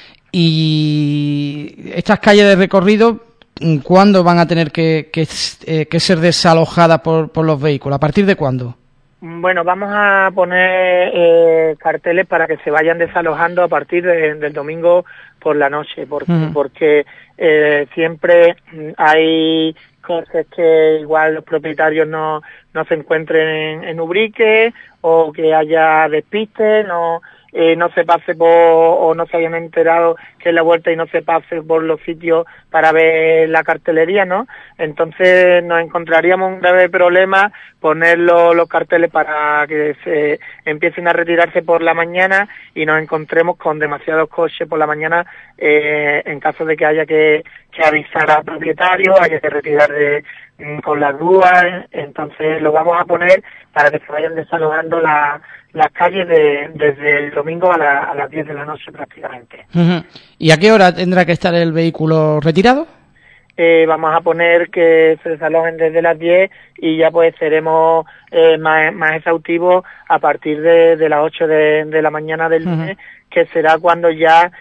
y estas calles de recorrido, ¿cuándo van a tener que ser desalojadas por los vehículos? ¿A partir de cuándo? Bueno, vamos a poner carteles para que se vayan desalojando a partir del domingo por la noche, porque siempre hay cosas que igual los propietarios no se encuentren en Ubrique o que haya despistes, no se pase o no se hayan enterado que es la vuelta y no se pase por los sitios para ver la cartelería, ¿no? Entonces nos encontraríamos un grave problema poner los carteles para que se empiecen a retirarse por la mañana y nos encontremos con demasiados coches por la mañana en caso de que haya que avisar al propietario, haya que retirar con las grúas. Entonces lo vamos a poner para que se vayan desalojando las calles desde el domingo a las 10 de la noche prácticamente. ¿Y a qué hora tendrá que estar el vehículo retirado? Vamos a poner que se desalojen desde las 10 y ya pues seremos más exhaustivos a partir de las 8 de la mañana del lunes, que será cuando ya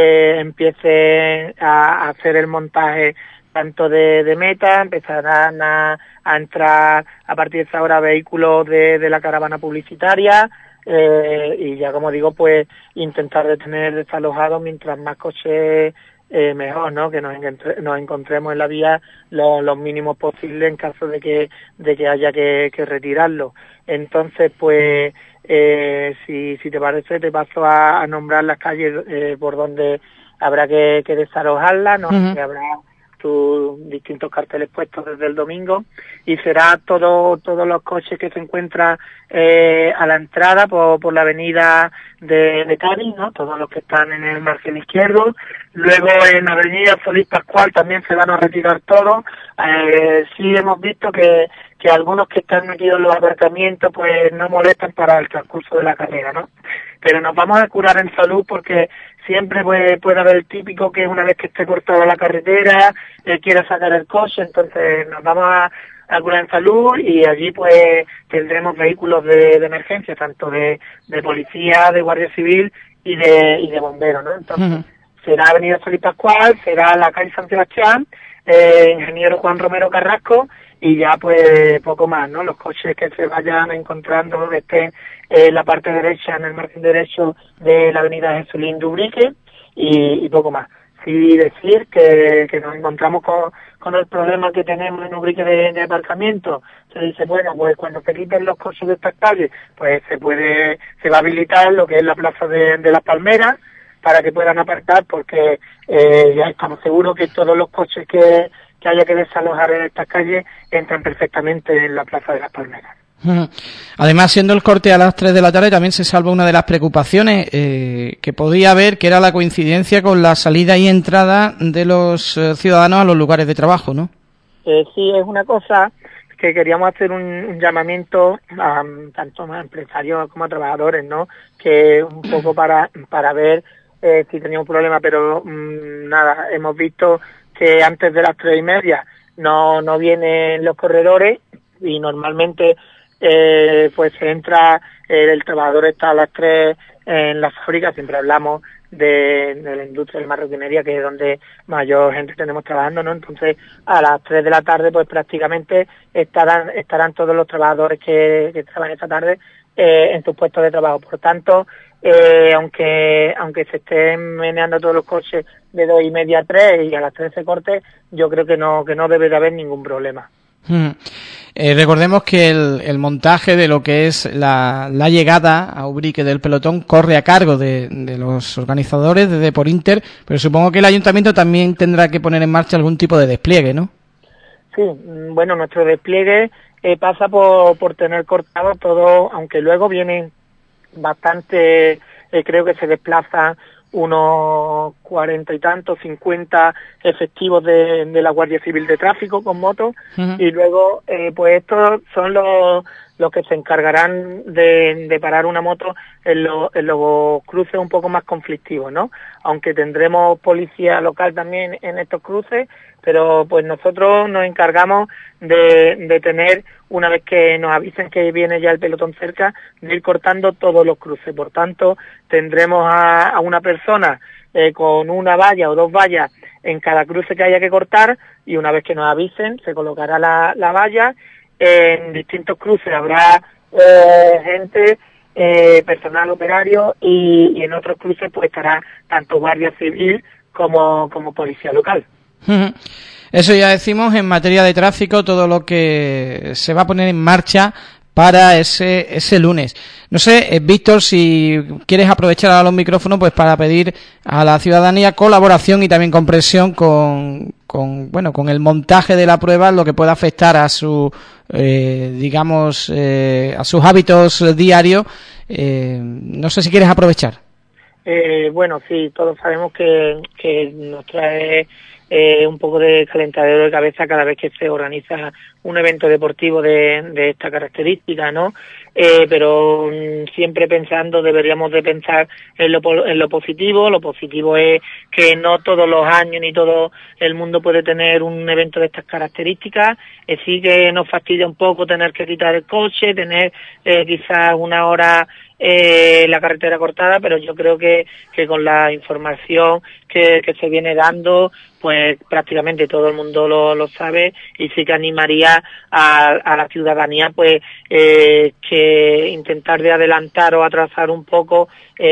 empiece a hacer el montaje tanto de meta, empezarán a entrar a partir de esa hora vehículos de la caravana publicitaria y ya como digo pues intentar de tener desalojados mientras más coches mejor, ¿no? Que nos encontremos en la vía los mínimos posibles en caso de que haya que retirarlo. Entonces pues si te parece te paso a nombrar las calles por donde habrá que desalojarlas, ¿no? Que habrá distintos carteles puestos desde el domingo y será todos los coches que se encuentran a la entrada por la avenida de Cádiz, ¿no? Todos los que están en el margen izquierdo. Luego en la avenida Solís Pascual también se van a retirar todos. Sí hemos visto que algunos que están metidos en los aparcamientos pues no molestan para el transcurso de la carrera, ¿no? Pero nos vamos a curar en salud porque siempre puede haber el típico que una vez que esté cortada la carretera quiera sacar el coche, entonces nos vamos a Cura en Salud, y allí pues tendremos vehículos de emergencia, tanto de policía, de Guardia Civil y de bomberos, ¿no? Entonces, será Avenida Sol y Pascual, será la calle San Sebastián, Ingeniero Juan Romero Carrasco, y ya pues poco más, ¿no? Los coches que se vayan encontrando estén en la parte derecha, en el margen derecho de la avenida Jesulín de Ubrique, y poco más. Sí decir que nos encontramos con el problema que tenemos en Ubrique de aparcamiento. Se dice, bueno, pues cuando se quiten los coches de estas calles, pues se va a habilitar lo que es la plaza de las Palmeras, para que puedan aparcar, porque ya estamos seguros que todos los coches que haya que desalojar en estas calles entran perfectamente en la Plaza de las Palmeras. Además, siendo el corte a las 3 de la tarde, también se salva una de las preocupaciones que podía haber, que era la coincidencia con la salida y entrada de los ciudadanos a los lugares de trabajo, ¿no? Sí, es una cosa que queríamos hacer un llamamiento a tanto a empresarios como a trabajadores, ¿no? Que un poco para ver si teníamos un problema, pero nada, hemos visto que antes de las 3:30 no vienen los corredores, y normalmente pues se entra, el trabajador está a las 3 en la fábrica. Siempre hablamos de la industria de la marroquinería, que es donde mayor gente tenemos trabajando, ¿no? Entonces, a las 3 de la tarde, pues prácticamente estarán todos los trabajadores que trabajan esta tarde en sus puestos de trabajo. Por tanto, aunque se estén meneando todos los coches de 2:30 a 3 y a las 3 se corte, yo creo que no debe de haber ningún problema. Recordemos que el montaje de lo que es la llegada a Ubrique del pelotón corre a cargo de los organizadores de Deportinter, pero supongo que el ayuntamiento también tendrá que poner en marcha algún tipo de despliegue, ¿no? Sí, bueno, nuestro despliegue pasa por tener cortado todo, aunque luego vienen bastante, creo que se desplazan unos 40 y tantos, 50 efectivos de la Guardia Civil de Tráfico con motos, y luego pues estos son los que se encargarán de parar una moto en los cruces un poco más conflictivos, ¿no? Aunque tendremos policía local también en estos cruces, pero pues nosotros nos encargamos de tener, una vez que nos avisen que viene ya el pelotón cerca, de ir cortando todos los cruces. Por tanto, tendremos a una persona con una valla o 2 vallas en cada cruce que haya que cortar, y una vez que nos avisen se colocará la valla. En distintos cruces habrá gente, personal operario, y en otros cruces pues estará tanto Guardia Civil como policía local. Eso ya decimos en materia de tráfico, todo lo que se va a poner en marcha para ese lunes. No sé, Víctor, si quieres aprovechar ahora los micrófonos pues para pedir a la ciudadanía colaboración y también comprensión con el montaje de la prueba, lo que pueda afectar a su a sus hábitos diarios. No sé si quieres aprovechar. Bueno, sí, todos sabemos que nos trae un poco de calentadero de cabeza cada vez que se organiza un evento deportivo de esta característica, ¿no? Pero siempre deberíamos de pensar en lo positivo. Lo positivo es que no todos los años ni todo el mundo puede tener un evento de estas características. Sí que nos fastidia un poco tener que quitar el coche, tener quizás una hora la carretera cortada, pero yo creo que con la información que se viene dando, pues prácticamente todo el mundo lo sabe, y sí que animaría a la ciudadanía pues que intentar de adelantar o atrasar un poco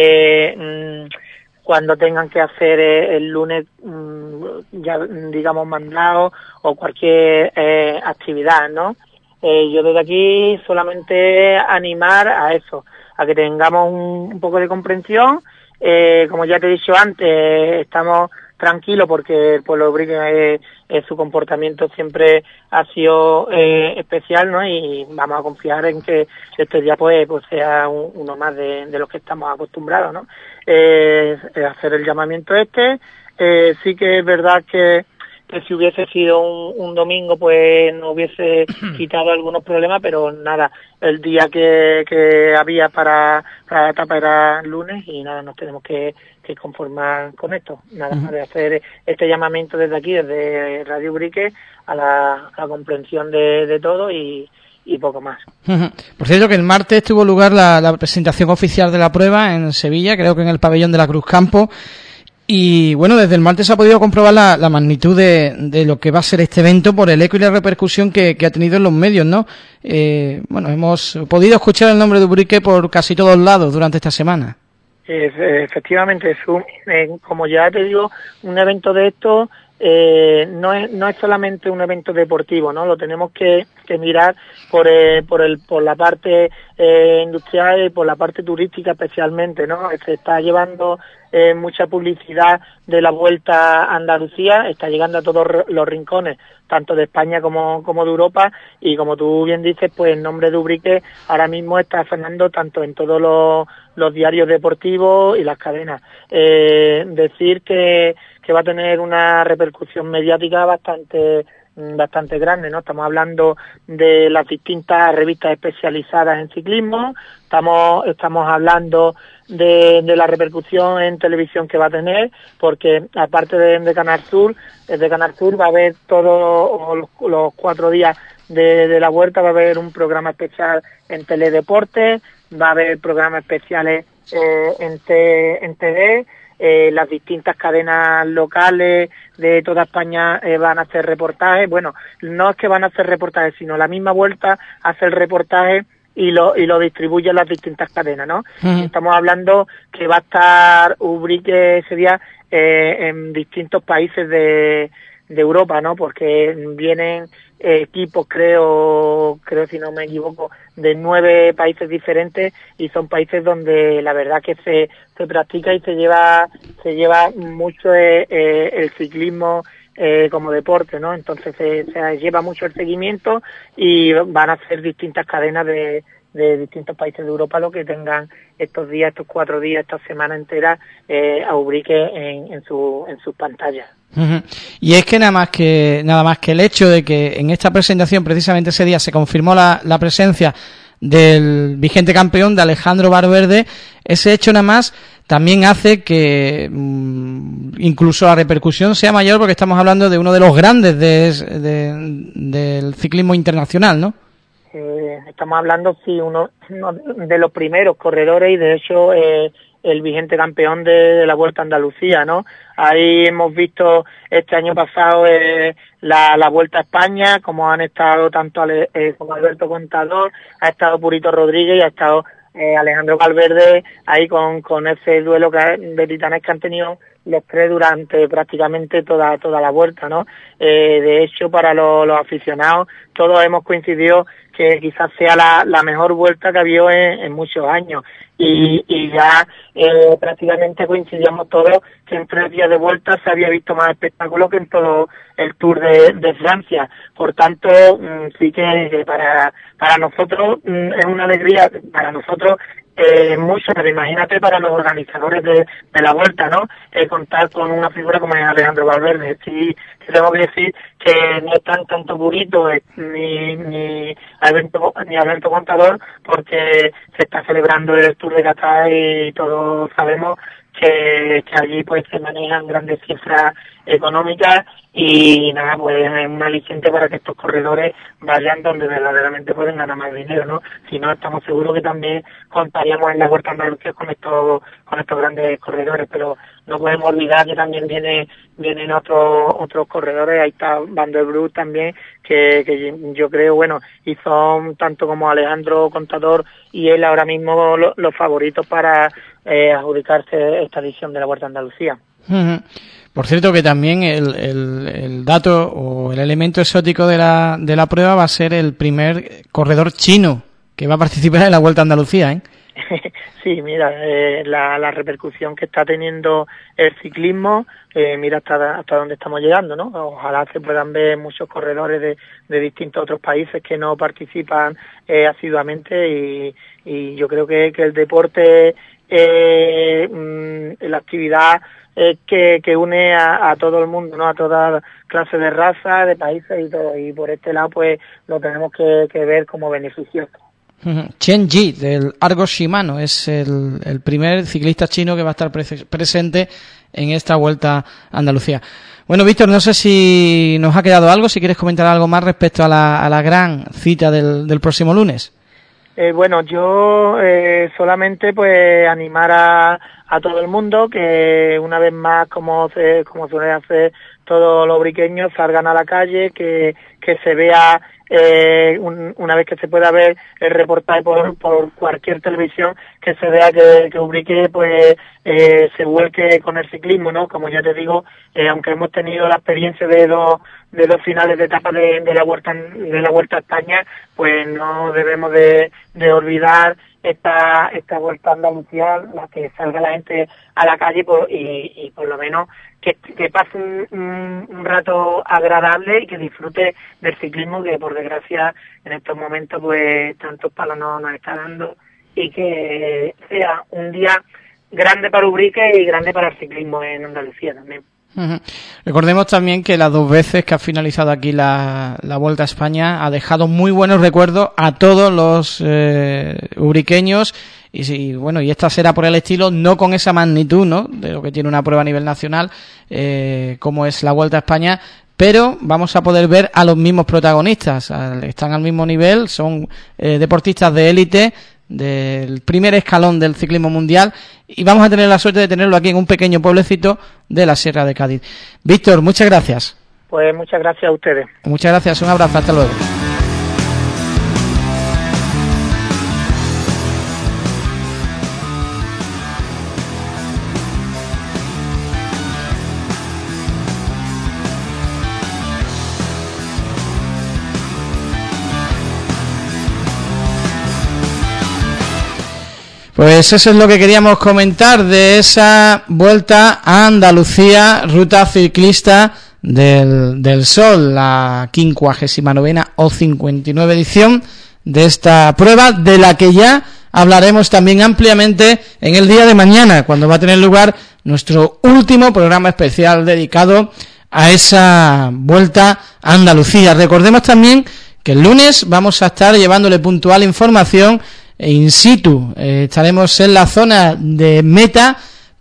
cuando tengan que hacer el lunes ya digamos mandado o cualquier actividad, ¿no? Yo desde aquí solamente animar a eso, a que tengamos un poco de comprensión. Como ya te he dicho antes, estamos tranquilos porque el pueblo de Ubrique su comportamiento siempre ha sido especial, ¿no? Y vamos a confiar en que este día pues sea uno más de los que estamos acostumbrados, ¿no? Hacer el llamamiento sí que es verdad que si hubiese sido un domingo pues no hubiese quitado algunos problemas, pero nada, el día que había para la etapa era lunes, y nada, nos tenemos que que conformar con esto. Nada más de hacer este llamamiento desde aquí, desde Radio Ubrique, a la comprensión de todo y poco más. Por cierto, que el martes tuvo lugar la presentación oficial de la prueba en Sevilla, creo que en el pabellón de la Cruz Campo. Y bueno, desde el martes se ha podido comprobar la magnitud de lo que va a ser este evento por el eco y la repercusión que ha tenido en los medios, ¿no? Bueno, hemos podido escuchar el nombre de Ubrique por casi todos lados durante esta semana. Efectivamente, como ya te digo, un evento de esto no es solamente un evento deportivo, ¿no? Lo tenemos que mirar por la parte industrial y por la parte turística especialmente, ¿no? Se está llevando mucha publicidad de la Vuelta a Andalucía, está llegando a todos los rincones, tanto de España como de Europa, y como tú bien dices, pues el nombre de Ubrique ahora mismo está sonando tanto en todos los diarios deportivos y las cadenas. Decir que va a tener una repercusión mediática bastante grande, ¿no? Estamos hablando de las distintas revistas especializadas en ciclismo, estamos hablando de la repercusión en televisión que va a tener, porque aparte de Canal Sur, va a haber todos los 4 días de la Vuelta, va a haber un programa especial en Teledeportes, va a haber programas especiales en TV. Las distintas cadenas locales de toda España van a hacer reportajes. Bueno, no es que van a hacer reportajes, sino la misma Vuelta hace el reportaje y lo distribuye en las distintas cadenas, ¿no? Estamos hablando que va a estar Ubrique ese día en distintos países de Europa, ¿no? Porque vienen equipos, creo si no me equivoco, de 9 países diferentes, y son países donde la verdad que se practica y se lleva mucho el ciclismo como deporte, ¿no? Entonces se lleva mucho el seguimiento, y van a ser distintas cadenas de distintos países de Europa lo que tengan estos días, estos 4 días, esta semana entera a Ubrique en sus pantallas. Y es que nada más que el hecho de que en esta presentación, precisamente ese día, se confirmó la presencia del vigente campeón, de Alejandro Valverde, ese hecho nada más también hace que incluso la repercusión sea mayor, porque estamos hablando de uno de los grandes del ciclismo internacional, ¿no? Estamos hablando, sí, uno de los primeros corredores, y de hecho el vigente campeón de la Vuelta a Andalucía, ¿no? Ahí hemos visto este año pasado la Vuelta a España, como han estado tanto como Alberto Contador, ha estado Purito Rodríguez y ha estado Alejandro Valverde ahí con ese duelo de titanes que han tenido los tres durante prácticamente toda la Vuelta, ¿no? De hecho, para los aficionados, todos hemos coincidido que quizás sea la mejor Vuelta que ha habido en muchos años, y ya prácticamente coincidíamos todos que en 3 días de Vuelta se había visto más espectáculo que en todo el Tour de Francia. Por tanto, sí que para nosotros es una alegría, para nosotros mucho, pero imagínate para los organizadores de la Vuelta, ¿no? Contar con una figura como es Alejandro Valverde. Sí, tengo que decir que no están tanto Purito ni Alberto Contador, porque se está celebrando el Tour de Qatar y todos sabemos que allí pues se manejan grandes cifras económicas, y nada, pues es un aliciente para que estos corredores vayan donde verdaderamente pueden ganar más dinero, ¿no? Si no, estamos seguros que también contaríamos en la Vuelta a Andalucía con estos grandes corredores, pero no podemos olvidar que también vienen otros corredores. Ahí está Van der Broek también, que yo creo, bueno, y son tanto como Alejandro Contador y él ahora mismo los favoritos para adjudicarse esta edición de la Vuelta a Andalucía. Por cierto, que también el dato o el elemento exótico de la prueba va a ser el primer corredor chino que va a participar en la Vuelta a Andalucía, ¿eh? Sí, mira, la repercusión que está teniendo el ciclismo, mira hasta dónde estamos llegando, ¿no? Ojalá se puedan ver muchos corredores de distintos otros países que no participan asiduamente, y yo creo que el deporte, la actividad que une a todo el mundo, ¿no? A toda clase de raza, de países y todo, y por este lado pues lo tenemos que ver como beneficioso. Chen Yi, del Argo Shimano, es el primer ciclista chino que va a estar presente en esta Vuelta a Andalucía. Bueno, Víctor, no sé si nos ha quedado algo, si quieres comentar algo más respecto a la gran cita del próximo lunes. Bueno, yo solamente pues animar a todo el mundo que una vez más, como suele hacer todos los ubriqueños, salgan a la calle, que se vea una vez que se pueda ver el reportaje por cualquier televisión, que se vea que Ubrique pues se vuelque con el ciclismo, ¿no? Como ya te digo, aunque hemos tenido la experiencia de dos finales de etapa de la Vuelta a España, pues no debemos de olvidar esta Vuelta a Andalucía, la que salga la gente a la calle y por lo menos que pase un rato agradable y que disfrute del ciclismo, que por desgracia en estos momentos pues tantos palos nos está dando, y que sea un día grande para Ubrique y grande para el ciclismo en Andalucía también. Recordemos también que las 2 veces que ha finalizado aquí la Vuelta a España ha dejado muy buenos recuerdos a todos los ubriqueños, y esta será por el estilo, no con esa magnitud, ¿no?, de lo que tiene una prueba a nivel nacional como es la Vuelta a España, pero vamos a poder ver a los mismos protagonistas, están al mismo nivel, son deportistas de élite del primer escalón del ciclismo mundial, y vamos a tener la suerte de tenerlo aquí en un pequeño pueblecito de la Sierra de Cádiz. Víctor, muchas gracias. Pues muchas gracias a ustedes. Muchas gracias, un abrazo, hasta luego. Pues eso es lo que queríamos comentar de esa Vuelta a Andalucía, ruta ciclista del Sol, la 59ª o 59 edición de esta prueba, de la que ya hablaremos también ampliamente en el día de mañana, cuando va a tener lugar nuestro último programa especial dedicado a esa Vuelta a Andalucía. Recordemos también que el lunes vamos a estar llevándole puntual información in situ. Estaremos en la zona de meta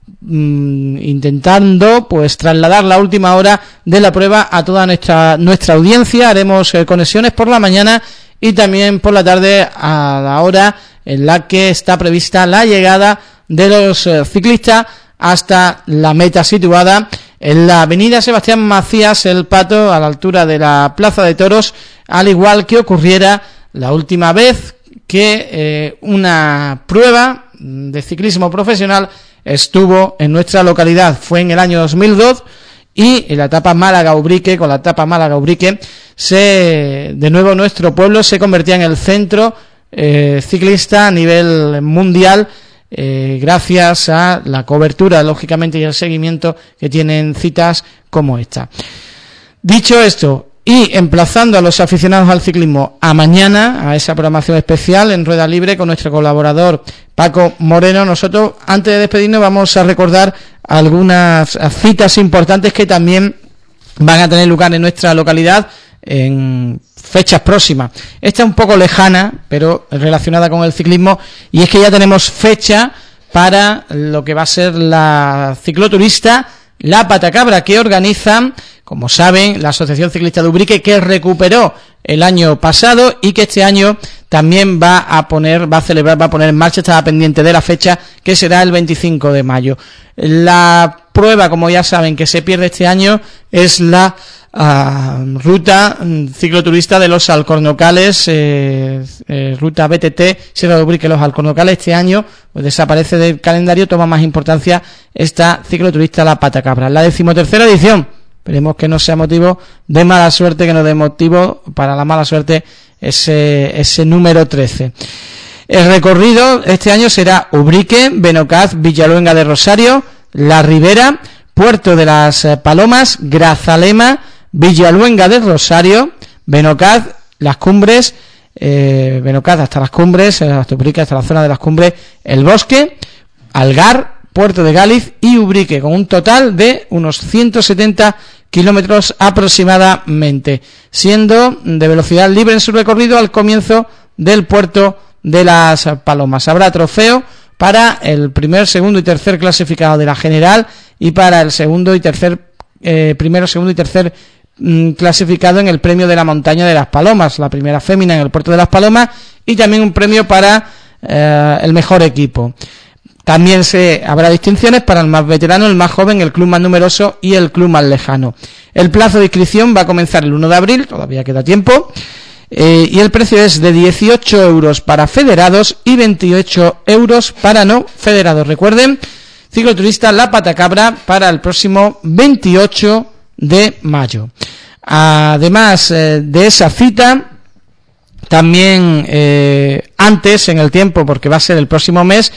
intentando pues trasladar la última hora de la prueba a toda nuestra audiencia. Haremos conexiones por la mañana y también por la tarde, a la hora en la que está prevista la llegada de los ciclistas hasta la meta, situada en la avenida Sebastián Macías El Pato, a la altura de la Plaza de Toros, al igual que ocurriera la última vez que una prueba de ciclismo profesional estuvo en nuestra localidad. Fue en el año 2002 y en la etapa Málaga-Ubrique, con la etapa Málaga-Ubrique, de nuevo nuestro pueblo se convertía en el centro ciclista a nivel mundial, gracias a la cobertura, lógicamente, y el seguimiento que tienen citas como esta. Dicho esto, y emplazando a los aficionados al ciclismo a mañana, a esa programación especial en Rueda Libre con nuestro colaborador Paco Moreno, nosotros, antes de despedirnos, vamos a recordar algunas citas importantes que también van a tener lugar en nuestra localidad en fechas próximas. Esta es un poco lejana, pero relacionada con el ciclismo, y es que ya tenemos fecha para lo que va a ser la cicloturista La Patacabra, que organizan, como saben, la Asociación Ciclista de Ubrique, que recuperó el año pasado y que este año también va a poner en marcha, estaba pendiente de la fecha, que será el 25 de mayo. La prueba, como ya saben, que se pierde este año es la ruta cicloturista de los Alcornocales, ruta BTT Sierra de Ubrique Los Alcornocales. Este año pues desaparece del calendario, toma más importancia esta cicloturista La Patacabra, la 13ª edición. Esperemos que no sea motivo de mala suerte, que no dé motivo para la mala suerte ese número 13. El recorrido este año será Ubrique, Benocaz, Villaluenga de Rosario, La Ribera, Puerto de las Palomas, Grazalema, Villaluenga de Rosario, Benocaz, Las Cumbres, Benocaz hasta Las Cumbres, hasta Ubrique, hasta la zona de Las Cumbres, El Bosque, Algar, Puerto de Gáliz y Ubrique, con un total de unos 170 kilómetros aproximadamente, siendo de velocidad libre en su recorrido al comienzo del puerto de Las Palomas. Habrá trofeo para el primer, segundo y tercer clasificado de la general y para el segundo y tercer primero, segundo y tercer clasificado en el premio de la montaña de Las Palomas, la primera fémina en el puerto de Las Palomas, y también un premio para el mejor equipo. También habrá distinciones para el más veterano, el más joven, el club más numeroso y el club más lejano. El plazo de inscripción va a comenzar el 1 de abril, todavía queda tiempo, y el precio es de 18 euros para federados y 28 euros para no federados. Recuerden, cicloturista La Patacabra para el próximo 28 de mayo. Además de esa cita, también antes en el tiempo, porque va a ser el próximo mes,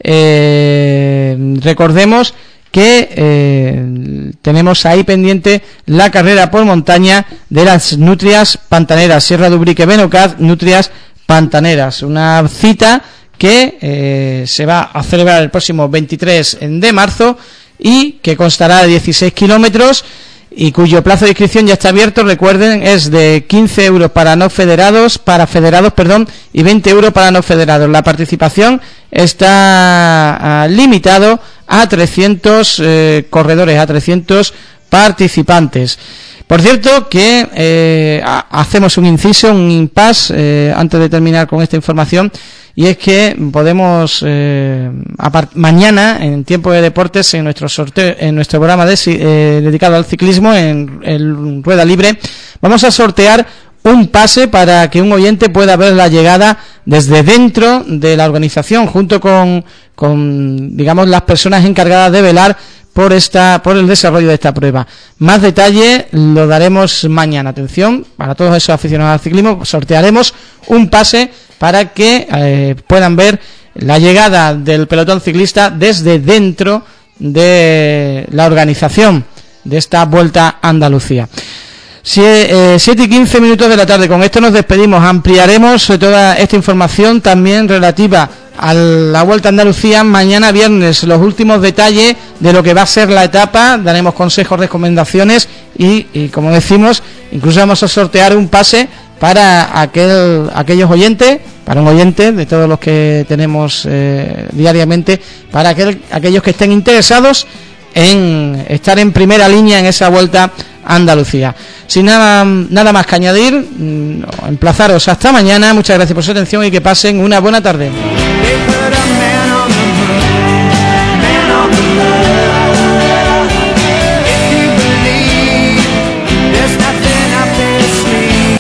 recordemos que tenemos ahí pendiente la carrera por montaña de las Nutrias Pantaneras, Sierra de Ubrique Benaucat, Nutrias Pantaneras, una cita que se va a celebrar el próximo 23 de marzo y que constará de 16 kilómetros y cuyo plazo de inscripción ya está abierto. Recuerden, es de 15 euros para no federados, y 20 euros para no federados. La participación está limitado a 300 corredores, a 300 participantes. Por cierto que hacemos un inciso, un impasse, antes de terminar con esta información, y es que podemos mañana en Tiempo de Deportes, en nuestro sorteo, en nuestro programa dedicado al ciclismo en Rueda Libre, vamos a sortear un pase para que un oyente pueda ver la llegada desde dentro de la organización, junto con digamos las personas encargadas de velar por el desarrollo de esta prueba. Más detalle lo daremos mañana. Atención, para todos esos aficionados al ciclismo, sortearemos un pase para que puedan ver la llegada del pelotón ciclista desde dentro de la organización de esta Vuelta a Andalucía. 7:15 de la tarde. Con esto nos despedimos. Ampliaremos toda esta información también relativa a la Vuelta a Andalucía mañana viernes, los últimos detalles de lo que va a ser la etapa. Daremos consejos, recomendaciones y como decimos, incluso vamos a sortear un pase para aquellos oyentes, para un oyente de todos los que tenemos diariamente, para aquellos que estén interesados en estar en primera línea en esa Vuelta a Andalucía. Sin nada más que añadir, emplazaros hasta mañana. Muchas gracias por su atención y que pasen una buena tarde.